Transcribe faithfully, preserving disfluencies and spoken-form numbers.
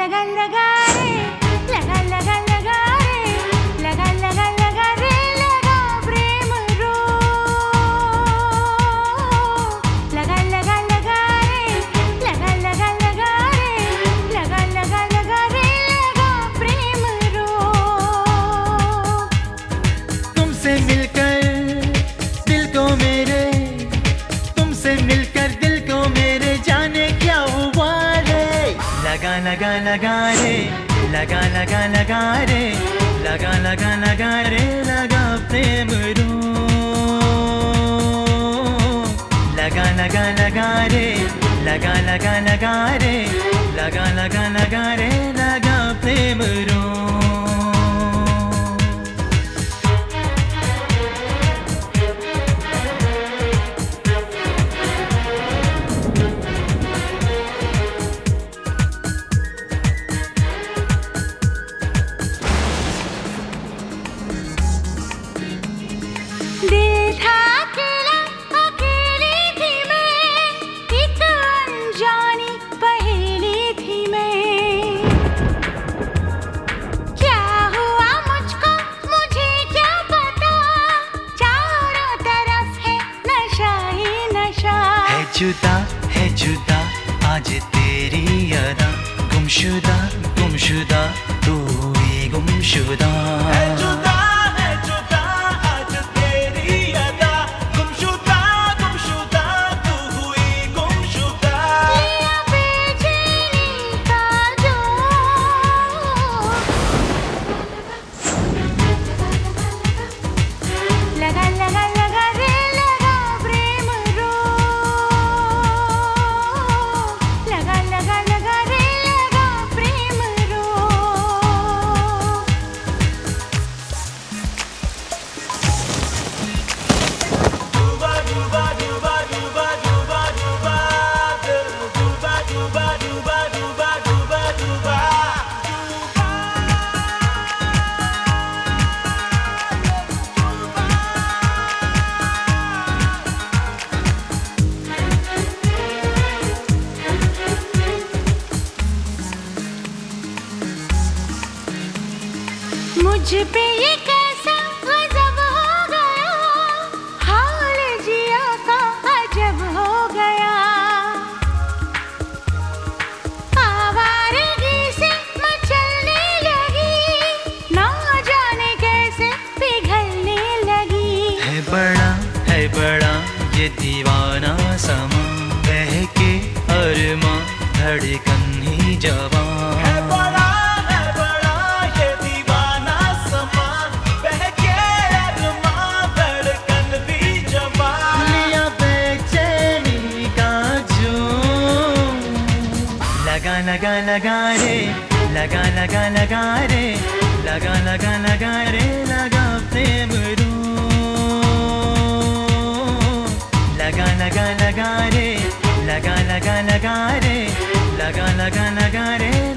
लगा लगा रे, लगा लगा लगा रे, लगा लगा लगा रे, लगा प्रेम रो। लगा लगा लगा रे, लगा लगा लगा रे, लगा लगा लगा रे, लगा प्रेम रो। तुमसे मिलकर दिल को मेरे, तुमसे मिलकर दिल को मेरे, जाने क्या हुआ रे। लगा लगा लगा रे, लगा लगा लगा रे, लगा लगा लगा रे, लगा प्रेम रो। लगा लगा लगा रे, लगा लगा लगा रे, लगा लगा लगा रे, लगा प्रेम रो। दिल था अकेला, अकेली थी मैं, एक अनजानी पहेली थी मैं। क्या हुआ मुझको, मुझे क्या पता, चारों तरफ है नशा ही नशा। है जुदा है जुदा आज तेरी अदा, गुमशुदा गुमशुदा तू ही गुमशुदा। है जुदा है जुदा आज तेरी अदा, गुमशुदा गुमशुदा तू हुई गुमशुदा। लिया बेचैनी का जोर, लगा लगा लगा रे, लगा प्रेम रो। लगा लगा लगा रे, लगा प्रेम रो। डूबा डूबा डूबा डूबा डूबा डूबा दिल, डूबा डूबा डूबा डूबा डूबा डूबा। मुझ पे ये कैसा गजब हो गया, हाल जिया का अजब हो गया। आवारगी से मचलने लगी, ना जाने कैसे पिघलने लगी। है बड़ा है बड़ा ये दीवाना समा, बहके अरमां धड़कन ही जवां। है बड़ा है बड़ा ये दीवाना समा, बहके अरमां धड़कन भी जवां। लिया बेचैनी का जोर, लगा लगा लगा रे, लगा लगा लगा रे, लगा लगा लगा रे, लगा प्रेम रो। लगा लगा लगा रे, लगा लगा लगा रे, लगा लगा लगा रे,